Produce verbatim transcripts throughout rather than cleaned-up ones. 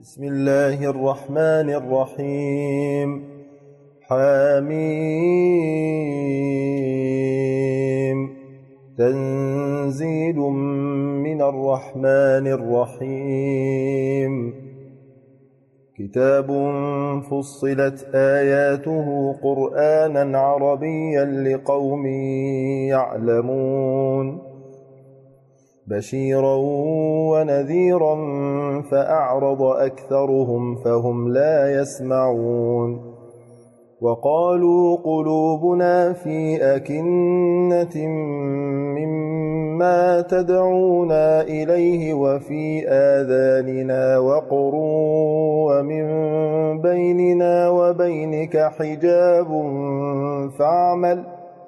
بسم الله الرحمن الرحيم. حميم. تنزيل من الرحمن الرحيم. كتاب فصلت آياته قرآنا عربيا لقوم يعلمون بشيرا ونذيرا فأعرض أكثرهم فهم لا يسمعون وقالوا قلوبنا في أكنة مما تدعونا إليه وفي آذاننا وقر ومن بيننا وبينك حجاب فاعمل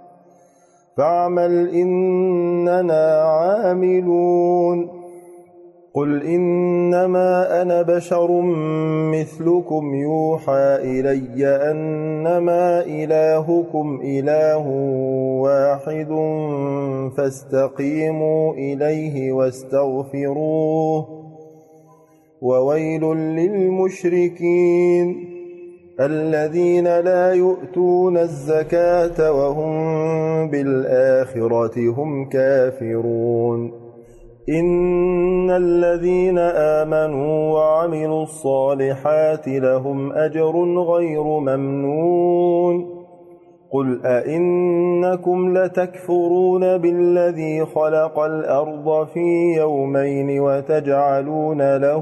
فاعمل إننا عاملون قل إنما أنا بشر مثلكم يوحى إلي أنما إلهكم إله واحد فاستقيموا إليه واستغفروه وويل للمشركين الذين لا يؤتون الزكاة وهم بالآخرة هم كافرون إن الذين آمنوا وعملوا الصالحات لهم أجر غير ممنون قل أئنكم لتكفرون بالذي خلق الأرض في يومين وتجعلون له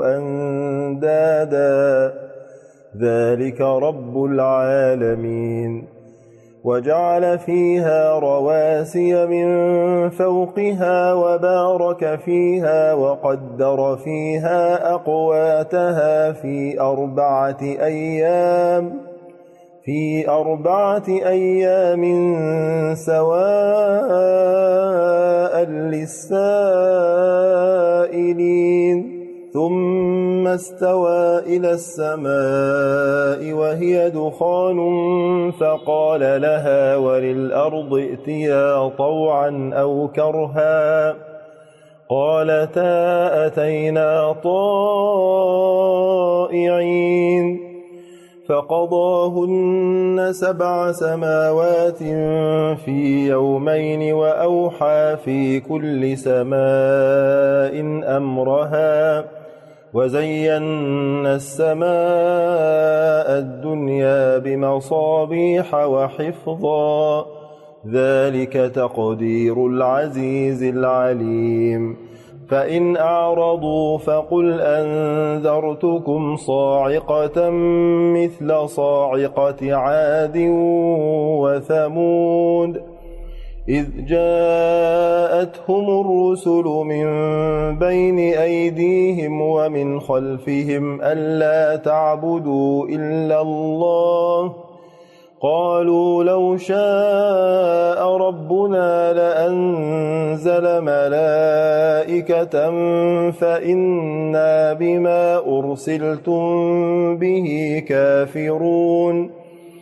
أندادا ذلك رب العالمين وجعل فيها رواسي من فوقها وبارك فيها وقدر فيها أقواتها في أربعة أيام في أربعة أيام سواء للسائلين ثم استوى إلى السماء وهي دخان فقال لها وللأرض ائتيا طوعا أو كرها قالتا أتينا طائعين فقضاهن سبع سماوات في يومين وأوحى في كل سماء أمرها وزينا السماء الدنيا بمصابيح وحفظا ذلك تقدير العزيز العليم فإن أعرضوا فقل أنذرتكم صاعقة مثل صاعقة عاد وثمود إذ جاءتهم الرسل من بين أيديهم ومن خلفهم ألا تعبدوا إلا الله قالوا لو شاء ربنا لأنزل ملائكة فإنا بما أرسلتم به كافرون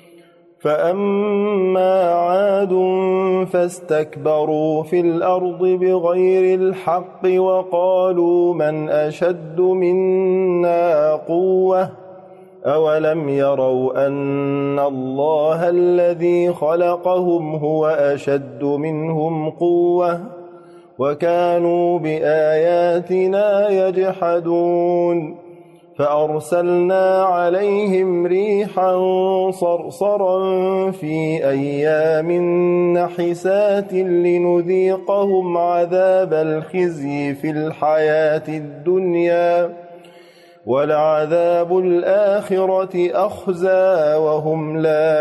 فأما عاد فاستكبروا في الأرض بغير الحق وقالوا من أشد منا قوة أولم يروا أن الله الذي خلقهم هو أشد منهم قوة وكانوا بآياتنا يجحدون فأرسلنا عليهم ريحا صرصرا في أيام نحسات لنذيقهم عذاب الخزي في الحياة الدنيا ولعذاب الآخرة أخزى وهم لا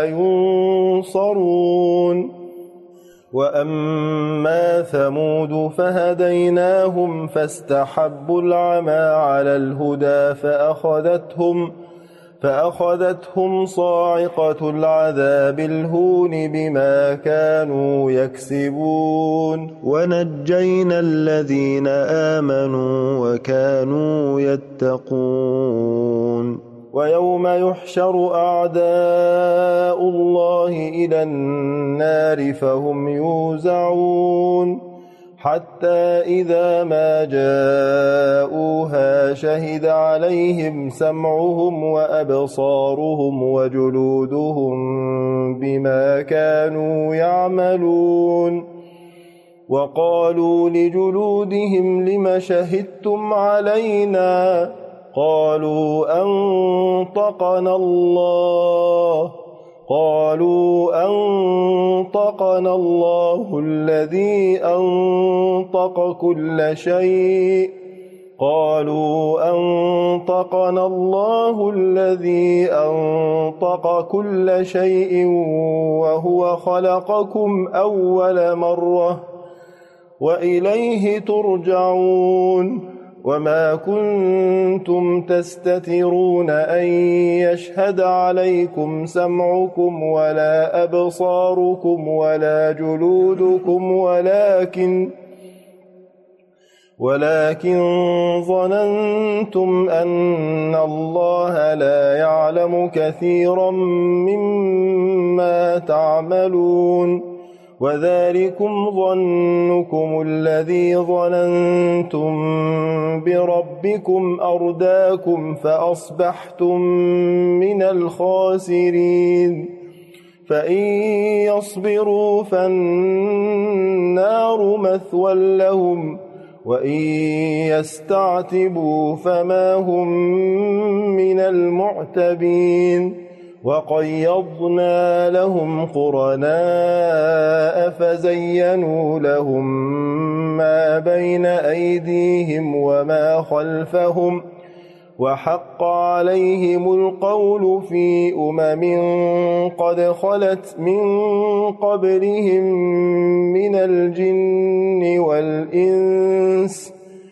ينصرون وأما ثمود فهديناهم فاستحبوا العمى على الهدى فأخذتهم فأخذتهم صاعقة العذاب الهون بما كانوا يكسبون ونجينا الذين آمنوا وكانوا يتقون ويوم يحشر أعداء الله إلى النار فهم يوزعون حتى إذا ما جاءوها شهد عليهم سمعهم وأبصارهم وجلودهم بما كانوا يعملون وقالوا لجلودهم لم شهدتم علينا قالوا أنطقنا الله قالوا أنطقنا الله الذي أنطق كل شيء قالوا أنطقنا الله الذي أنطق كل شيء وهو خلقكم أول مرة وإليه ترجعون وما كنتم تستترون أن يشهد عليكم سمعكم ولا أبصاركم ولا جلودكم ولكن ولكن ظننتم أن الله لا يعلم كثيرا مما تعملون وذلكم ظنكم الذي ظننتم بربكم أرداكم فأصبحتم من الخاسرين فإن يصبروا فالنار مثوى لهم وإن يستعتبوا فما هم من المعتبين وقيضنا لهم قرناء فزينوا لهم ما بين أيديهم وما خلفهم وحق عليهم القول في أمم قد خلت من قبلهم من الجن والإنس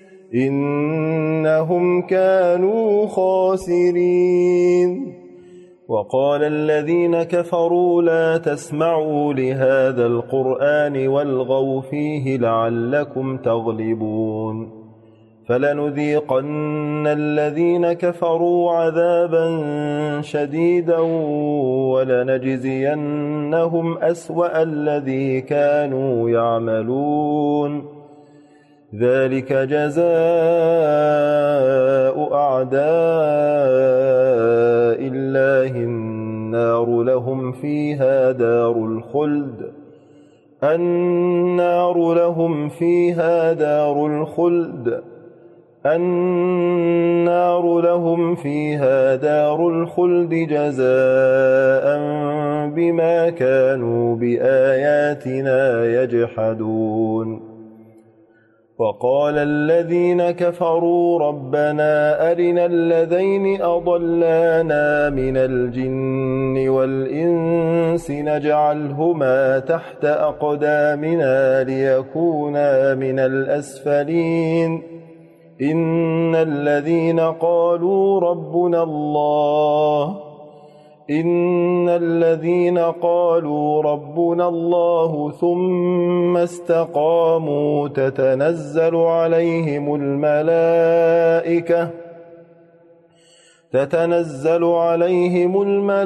إنهم كانوا خاسرين وقال الذين كفروا لا تسمعوا لهذا القرآن والغوا فيه لعلكم تغلبون فلنذيقن الذين كفروا عذابا شديدا ولنجزينهم أسوأ الذي كانوا يعملون ذلك جزاء أعداء الله النار لهم فيها دار الخلد النار لهم فيها دار الخلد النار لهم فيها دار الخلد جزاء بما كانوا بآياتنا يجحدون وقال الذين كفروا ربنا أرنا الذين أضلانا من الجن والإنس نجعلهما تحت أقدامنا ليكونا من الأسفلين إن الذين قالوا ربنا الله إن الذين قالوا ربنا الله ثم استقاموا تتنزل عليهم الملائكة تتنزل عليهم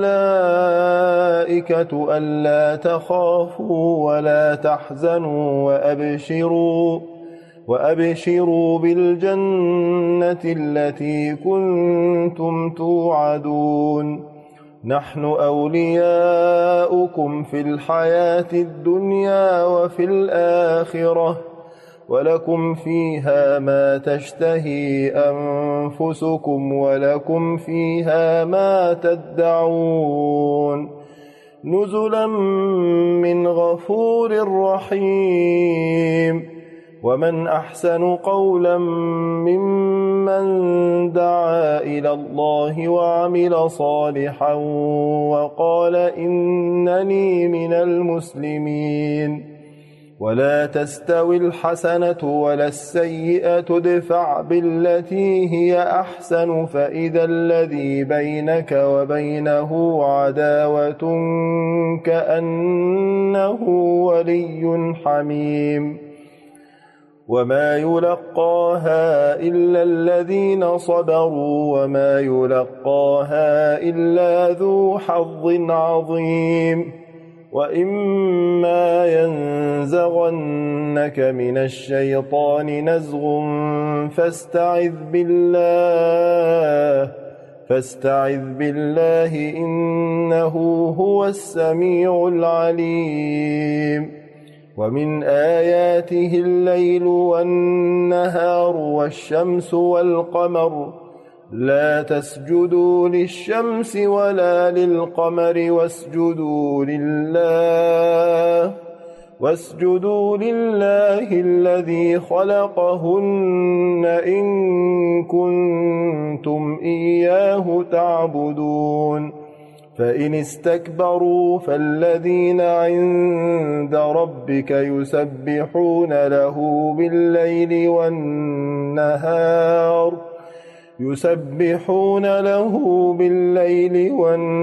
الملائكة ألا تخافوا ولا تحزنوا وأبشروا وأبشروا بالجنة التي كنتم توعدون نحن أولياؤكم في الحياة الدنيا وفي الآخرة ولكم فيها ما تشتهي أنفسكم ولكم فيها ما تدعون نزلا من غفور رحيم ومن أحسن قولا ممن دعا إلى الله وعمل صالحا وقال إنني من المسلمين ولا تستوي الحسنة ولا السيئة ادفع بالتي هي أحسن فإذا الذي بينك وبينه عداوة كأنه ولي حميم وما يلقاها إلا الذين صبروا وما يلقاها إلا ذو حظ عظيم وإما ينزغنك من الشيطان نزغ فاستعذ بالله فاستعذ بالله إنه هو السميع العليم ومن آياته الليل والنهار والشمس والقمر لا تسجدوا للشمس ولا للقمر واسجدوا لله واسجدوا لله الذي خلقهن إن كنتم إياه تعبدون فإن استكبروا فالذين عند ربك يسبحون له بالليل والنهار يسبحون له بالليل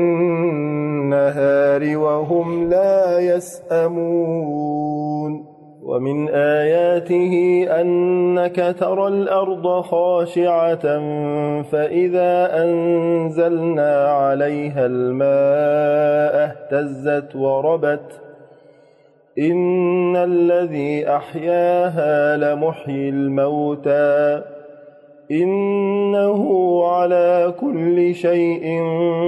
والنهار وهم لا يسأمون ومن آياته أنك ترى الأرض خاشعة فإذا أنزلنا عليها الماء اهتزت وربت إن الذي أحياها لمحيي الموتى إنه على كل شيء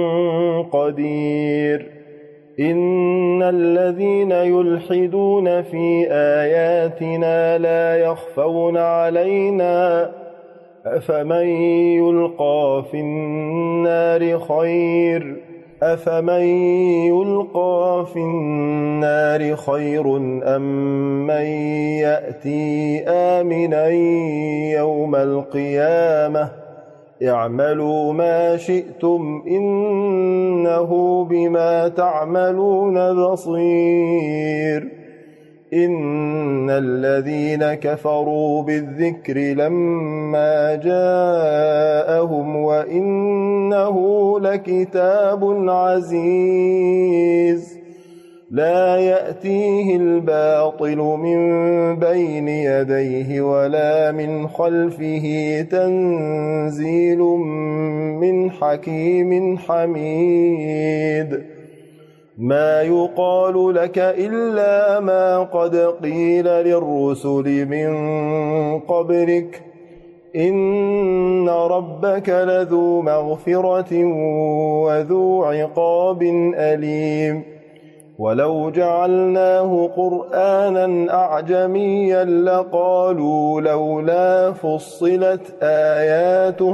قدير إن الذين يلحدون في آياتنا لا يخفون علينا أفمن يلقى في النار خير أفمن يلقى في النار خير أم من يأتي آمنا يوم القيامة اعملوا ما شئتم إنه بما تعملون بصير إن الذين كفروا بالذكر لما جاءهم وإنه لكتاب عزيز لا يأتيه الباطل من بين يديه ولا من خلفه تنزيل من حكيم حميد ما يقال لك إلا ما قد قيل للرسل من قبلك إن ربك لذو مغفرة وذو عقاب أليم ولو جعلناه قرآنا أعجميا لقالوا لولا فصلت آياته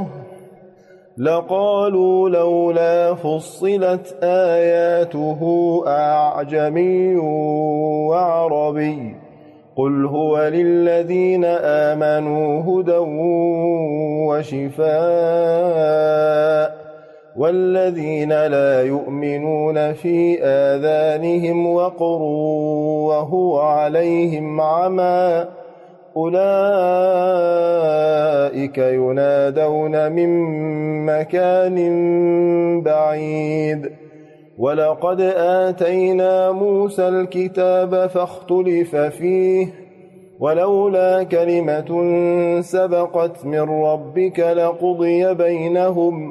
لقالوا لولا فصلت آياته أعجمي وعربي قل هو للذين آمنوا هدى وشفاء والذين لا يؤمنون في آذانهم وقر وهو عليهم عمى أولئك ينادون من مكان بعيد ولقد آتينا موسى الكتاب فاختلف فيه ولولا كلمة سبقت من ربك لقضي بينهم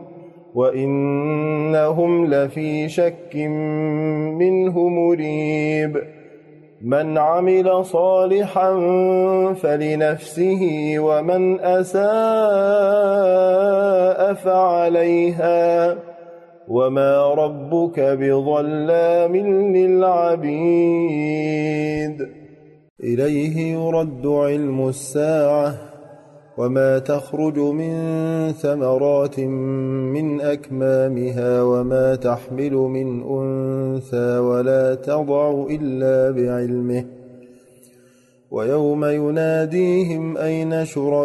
وإنهم لفي شك منه مريب من عمل صالحا فلنفسه ومن أساء فعليها وما ربك بظلام للعبيد إليه يرد علم الساعة وما تخرج من ثمرات من أكمامها وما تحمل من أنثى ولا تضع إلا بعلمه ويوم يناديهم أين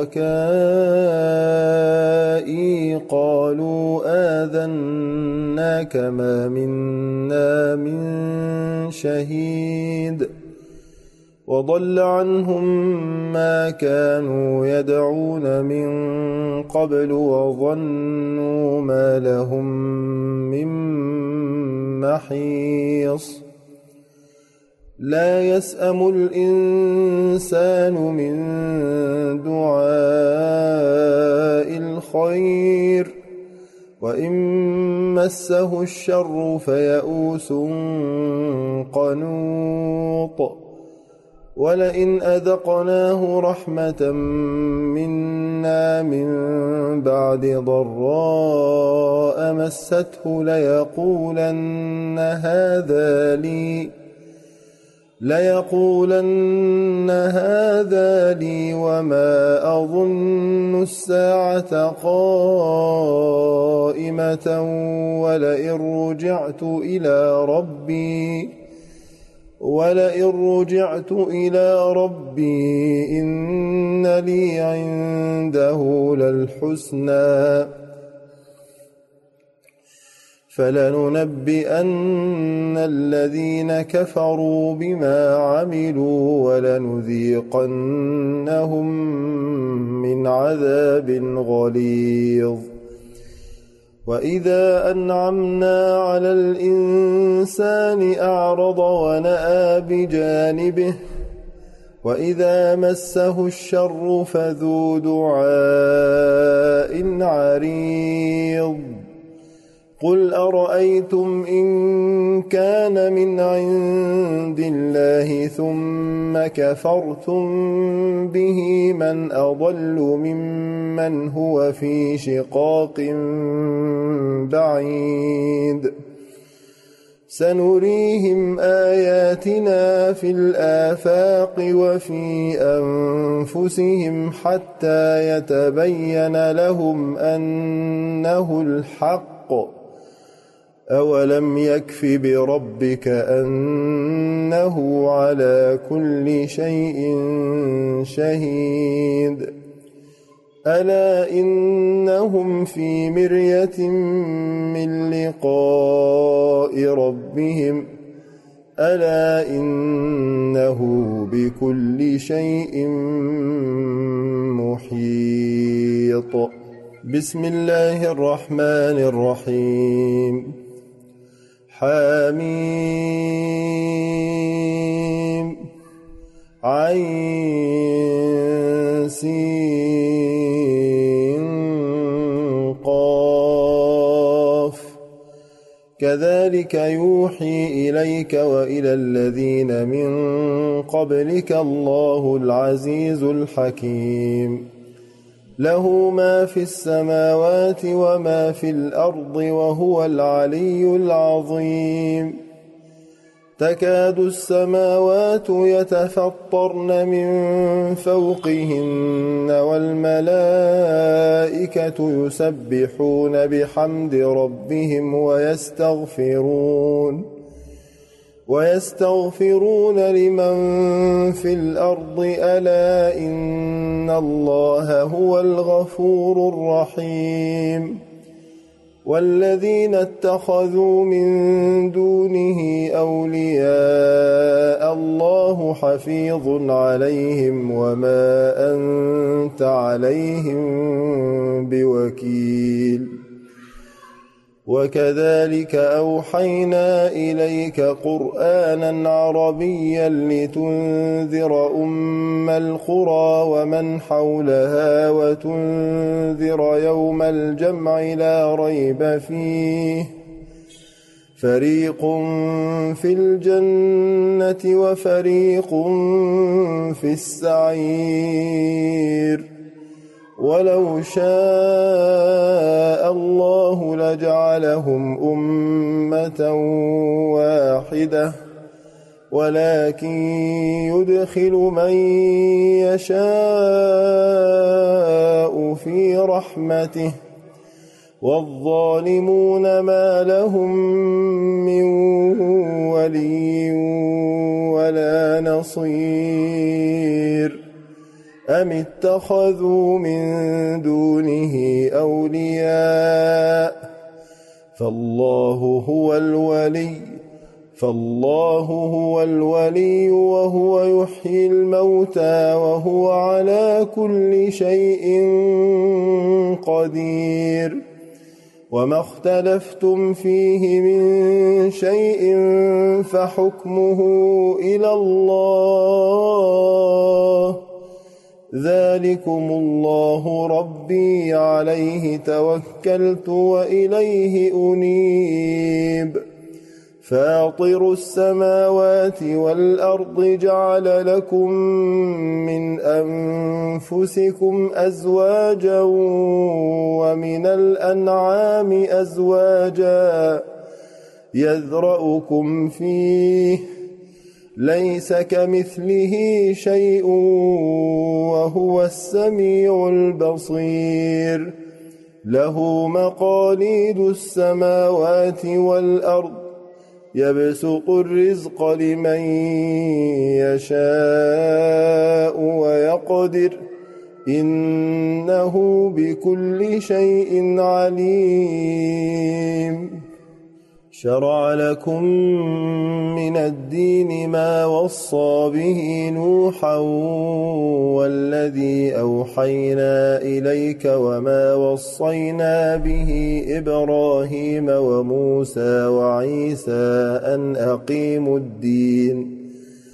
شركائي قالوا آذناك ما منا من شهيد وضل عنهم ما كانوا يدعون من قبل وظنوا ما لهم من محيص لا يسأم الإنسان من دعاء الخير وإن مسه الشر فيئوس قنوط ولئن أذقناه رحمة منا من بعد ضراء مسته ليقولن هذا لي ليقولن هذا لي وما أظن الساعة قائمة ولئن رجعت إلى ربي ولئن رجعت إلى ربي إن لي عنده للحسنى فلننبئن الذين كفروا بما عملوا ولنذيقنهم من عذاب غليظ وإذا أنعمنا على الإنسان أعرض ونأى بجانبه وإذا مسه الشر فذو دعاء عريض قل أرأيتم إن كان من عند الله ثم كفرتم به من أضل ممن هو في شقاق بعيد سنريهم آياتنا في الآفاق وفي أنفسهم حتى يتبين لهم أنه الحق أولم يكف بربك أنه على كل شيء شهيد ألا إنهم في مرية من لقاء ربهم ألا إنه بكل شيء محيط بسم الله الرحمن الرحيم حميم عين سين قاف كذلك يوحي إليك وإلى الذين من قبلك الله العزيز الحكيم له ما في السماوات وما في الأرض وهو العلي العظيم تكاد السماوات يتفطرن من فوقهن والملائكة يسبحون بحمد ربهم ويستغفرون ويستغفرون لمن في الأرض ألا إن الله هو الغفور الرحيم والذين اتخذوا من دونه أولياء الله حفيظ عليهم وما أنت عليهم بوكيل وكذلك أوحينا إليك قرآنا عربيا لتنذر أم القرى ومن حولها وتنذر يوم الجمع لا ريب فيه فريق في الجنة وفريق في السعير ولو شاء الله لجعلهم أمة واحدة ولكن يدخل من يشاء في رحمته والظالمون ما لهم من ولي ولا نصير أم اتخذوا من دونه أولياء فالله هو الولي فالله هو الولي وهو يحيي الموتى وهو على كل شيء قدير وما اختلفتم فيه من شيء فحكمه إلى الله ذلكم الله ربي عليه توكلت وإليه أنيب فاطر السماوات والأرض جعل لكم من أنفسكم أزواجا ومن الأنعام أزواجا يذرأكم فيه ليس كمثله شيء وهو السميع البصير له مقاليد السماوات والأرض يبسط الرزق لمن يشاء ويقدر إنه بكل شيء عليم شرع لكم من الدين ما وصى به نوحا والذي أوحينا إليك وما وصينا به إبراهيم وموسى وعيسى أن أقيموا الدين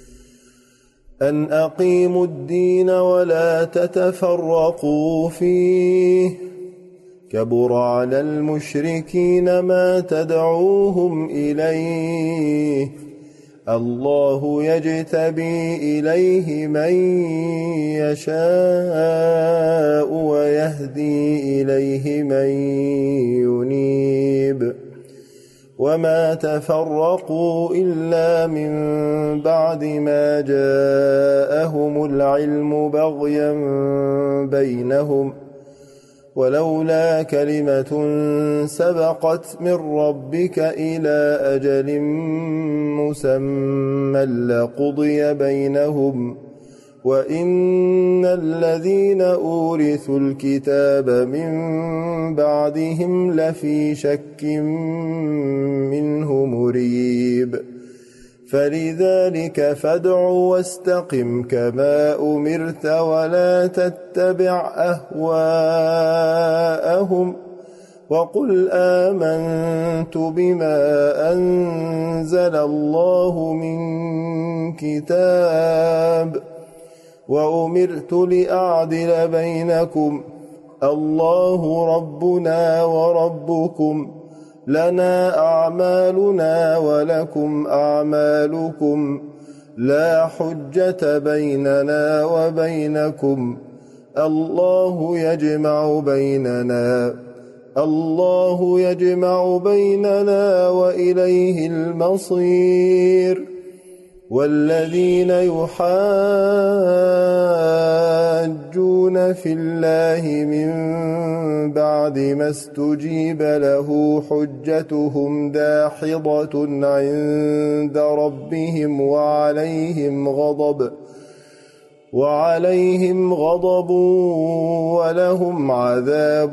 أن أقيموا الدين ولا تتفرقوا فيه كبر على المشركين ما تدعوهم إليه الله يجتبي إليه من يشاء ويهدي إليه من ينيب وما تفرقوا إلا من بعد ما جاءهم العلم بغيا بينهم ولولا كلمة سبقت من ربك إلى أجل مسمى لقضي بينهم وإن الذين أورثوا الكتاب من بعدهم لفي شك منه مريب فلذلك فادع واستقم كما أمرت ولا تتبع أهواءهم وقل آمنت بما أنزل الله من كتاب وأمرت لأعدل بينكم الله ربنا وربكم لنا أعمالنا ولكم أعمالكم لا حجة بيننا وبينكم الله يجمع بيننا الله يجمع بيننا وإليه المصير والذين يحاجون في الله من بعد ما استجيب له حجتهم داحضة عند ربهم وعليهم غضب وعليهم غضب ولهم عذاب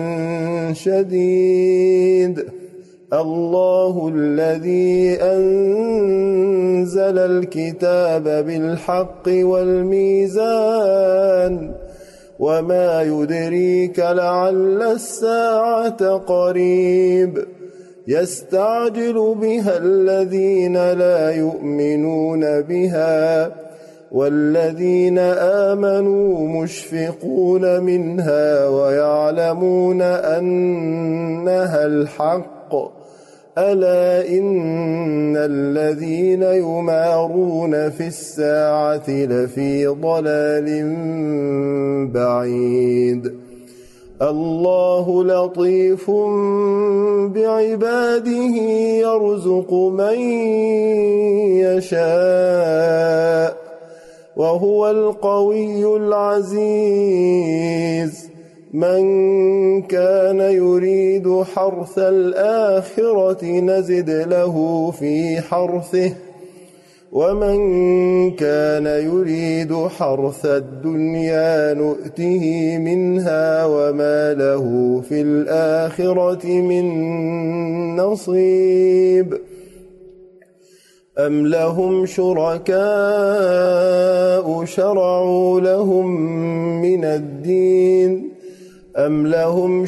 شديد الله الذي أنزل الكتاب بالحق والميزان وما يدريك لعل الساعة قريب يستعجل بها الذين لا يؤمنون بها والذين آمنوا مشفقون منها ويعلمون أنها الحق ألا إن الذين يمارون في الساعة لفي ضلال بعيد الله لطيف بعباده يرزق من يشاء وهو القوي العزيز من كان يريد حرث الآخرة نزد له في حرثه ومن كان يريد حرث الدنيا نؤته منها وما له في الآخرة من نصيب أم لهم شركاء شرعوا لهم من الدين أم لهم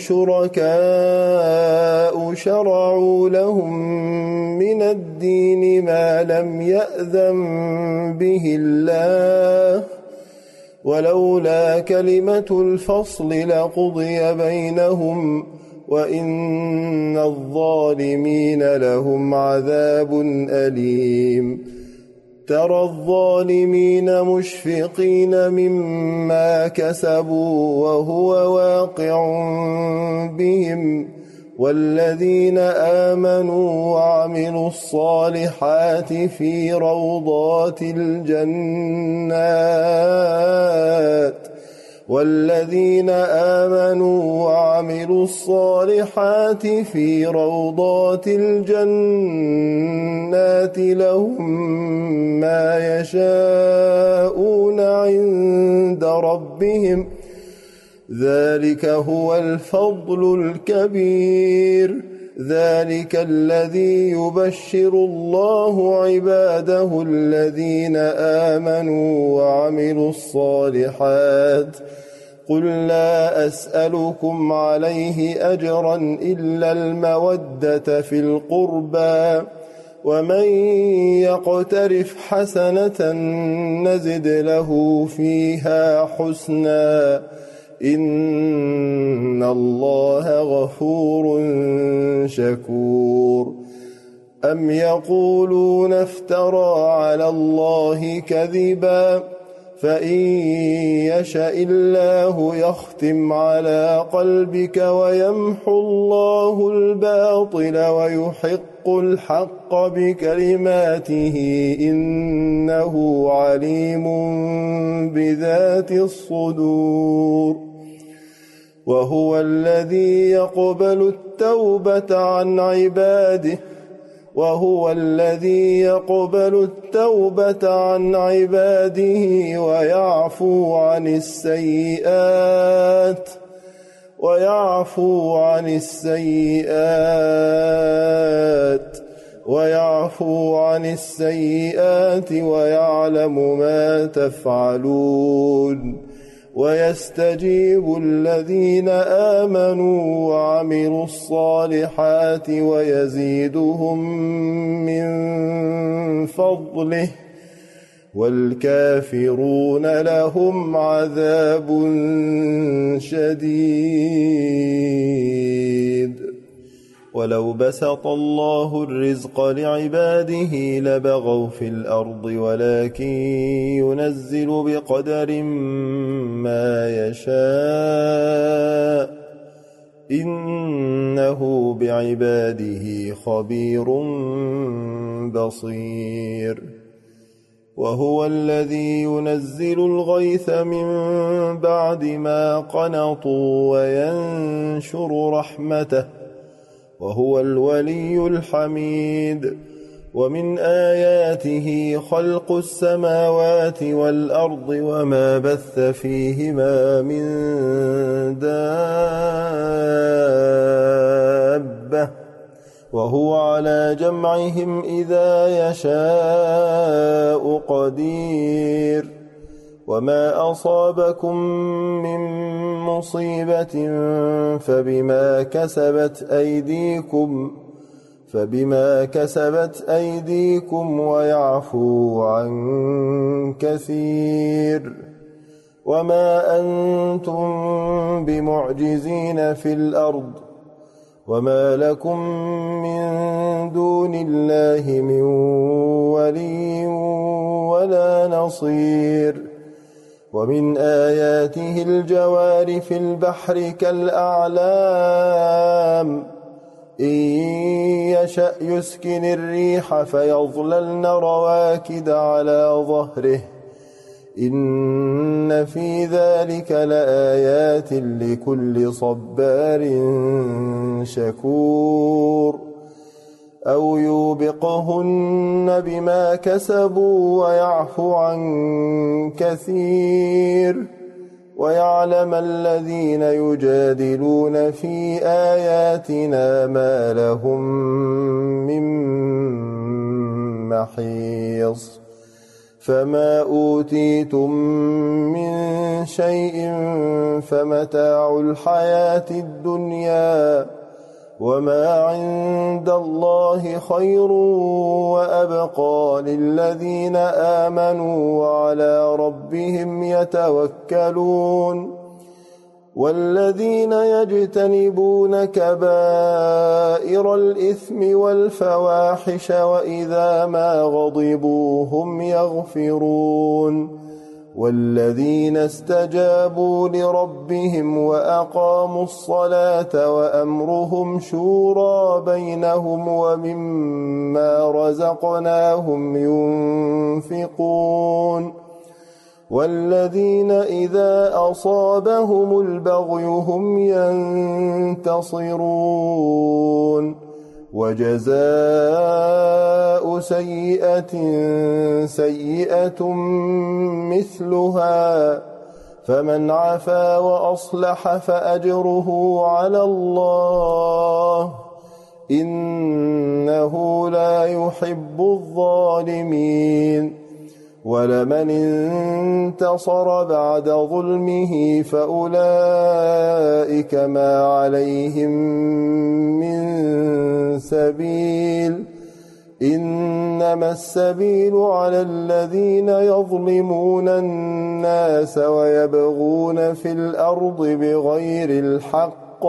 شركاء شرعوا لهم من الدين ما لم يأذن به الله ولولا كلمة الفصل لقضي بينهم وإن الظالمين لهم عذاب أليم ترى الظالمين مشفقين مما كسبوا وهو واقع بهم والذين آمنوا وعملوا الصالحات في روضات الجنات والذين آمنوا وعملوا الصالحات في روضات الجنات لهم ما يشاءون عند ربهم ذلك هو الفضل الكبير ذلك الذي يبشر الله عباده الذين آمنوا وعملوا الصالحات قل لا أسألكم عليه أجرا إلا المودة في القربى ومن يقترف حسنة نزد له فيها حسنا إن الله غفور شكور أم يقولون افترى على الله كذبا فإن يشأ الله يختم على قلبك ويمحو الله الباطل ويحق الحق بكلماته إنه عليم بذات الصدور وهو الذي يقبل التوبة عن عباده وهو الذي يقبل التوبة عن عباده ويعفو عن السيئات ويعفو عن السيئات ويعفو عن السيئات ويعلم ما تفعلون ويستجيب الذين آمنوا وعملوا الصالحات ويزيدهم من فضله والكافرون لهم عذاب شديد ولو بسط الله الرزق لعباده لبغوا في الأرض ولكن ينزل بقدر ما يشاء إنه بعباده خبير بصير وهو الذي ينزل الغيث من بعد ما قنطوا وينشر رحمته وهو الولي الحميد ومن آياته خلق السماوات والأرض وما بث فيهما من دابة وهو على جمعهم إذا يشاء قدير وما أصابكم من مصيبة فبما كسبت أيديكم فبما كسبت أيديكم ويعفو عن كثير وما أنتم بمعجزين في الأرض وما لكم من دون الله من ولي ولا نصير ومن آياته الجوار في البحر كالأعلام إن يشأ يسكن الريح فيظللن رواكد على ظهره إن في ذلك لآيات لكل صبار شكور أو يوبقهن بما كسبوا ويعفو عن كثير ويعلم الذين يجادلون في آياتنا ما لهم من محيص فما أوتيتم من شيء فمتاع الحياة الدنيا وما عند الله خير وأبقى للذين آمنوا وعلى ربهم يتوكلون والذين يجتنبون كبائر الإثم والفواحش وإذا ما غضبوا هم يغفرون والذين استجابوا لربهم وأقاموا الصلاة وأمرهم شورى بينهم ومما رزقناهم ينفقون والذين إذا أصابهم البغي هم ينتصرون وجزاء سيئة سيئة مثلها فمن عفا وأصلح فأجره على الله إنه لا يحب الظالمين ولمن انتصر بعد ظلمه فأولئك ما عليهم من سبيل إنما السبيل على الذين يظلمون الناس ويبغون في الأرض بغير الحق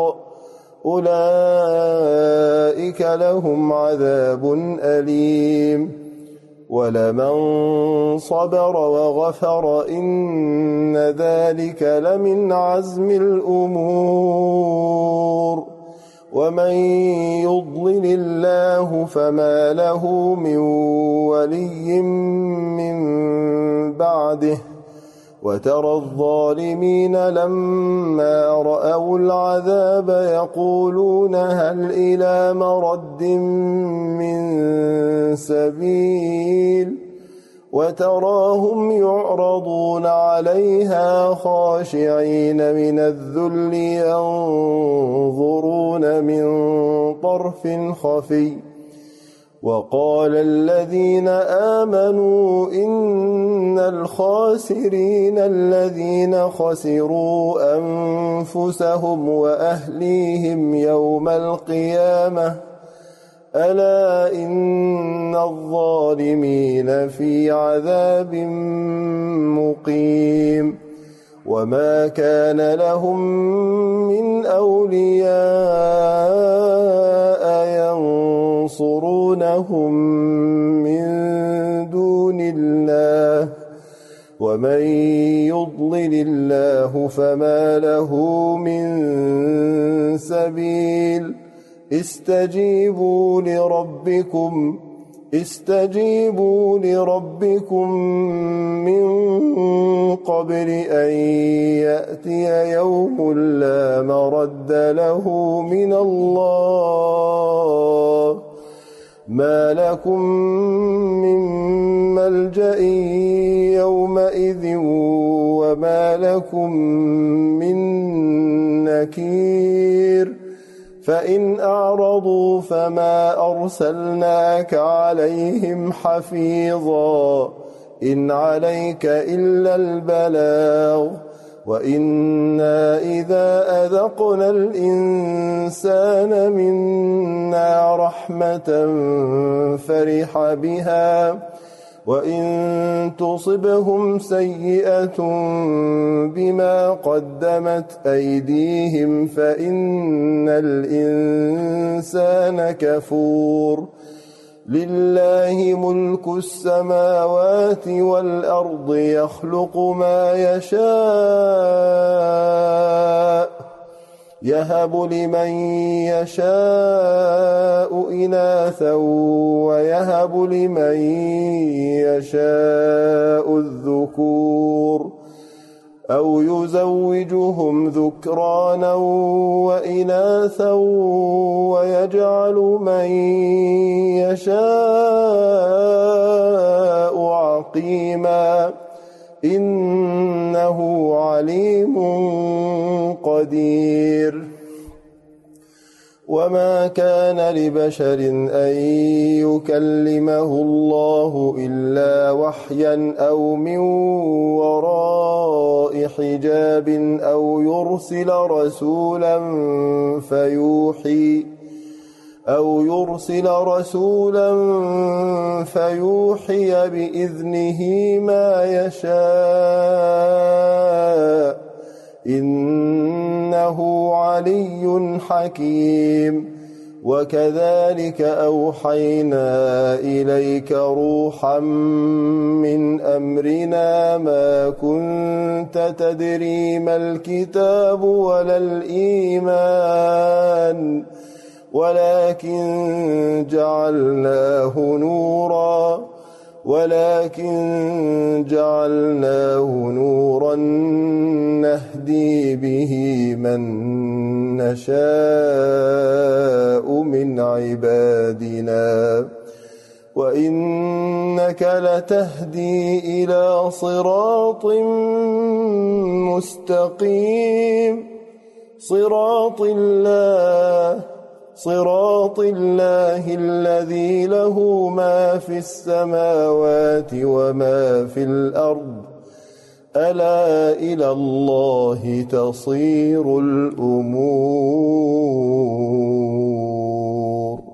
أولئك لهم عذاب أليم ولمن صبر وغفر إن ذلك لمن عزم الأمور ومن يضلل الله فما له من ولي من بعده وترى الظالمين لما رأوا العذاب يقولون هل إلى مرد من سبيل وتراهم يعرضون عليها خاشعين من الذل ينظرون من طرف خفي وقال الذين آمنوا إن الخاسرين الذين خسروا أنفسهم وأهليهم يوم القيامة ألا إن الظالمين في عذاب مقيم وما كان لهم من أولياء ينصرونهم من دون الله ومن يضلل الله فما له من سبيل استجيبوا لربكم استجيبوا لربكم من قبل أن يأتي يوم لا مرد له من الله ما لكم من ملجأ يومئذ وما لكم من نكير فإن أعرضوا فما أرسلناك عليهم حفيظا إن عليك إلا البلاغ وإنا إذا أذقنا الإنسان منا رحمة فرح بها وإن تصبهم سيئة بما قدمت أيديهم فإن الإنسان كفور لله ملك السماوات والأرض يخلق ما يشاء يهب لمن يشاء إناثا ويهب لمن يشاء الذكور أو يزوجهم ذكرانا وإناثا ويجعل من يشاء عقيما إنه عليم قدير وما كان لبشر أن يكلمه الله إلا وحيا أو من وراء حجاب أو يرسل رسولا فيوحي أو يرسل رسولا فيوحي بإذنه ما يشاء إنه علي حكيم. وكذلك أوحينا إليك روحا من أمرنا ما كنت تدري ما الكتاب ولا الإيمان ولكن جعلناه نورا ولكن جعلناه نورا نهدي به من نشاء من عبادنا وإنك لتهدي إلى صراط مستقيم صراط الله صراط الله الذي له ما في السماوات وما في الأرض ألا إلى الله تصير الأمور.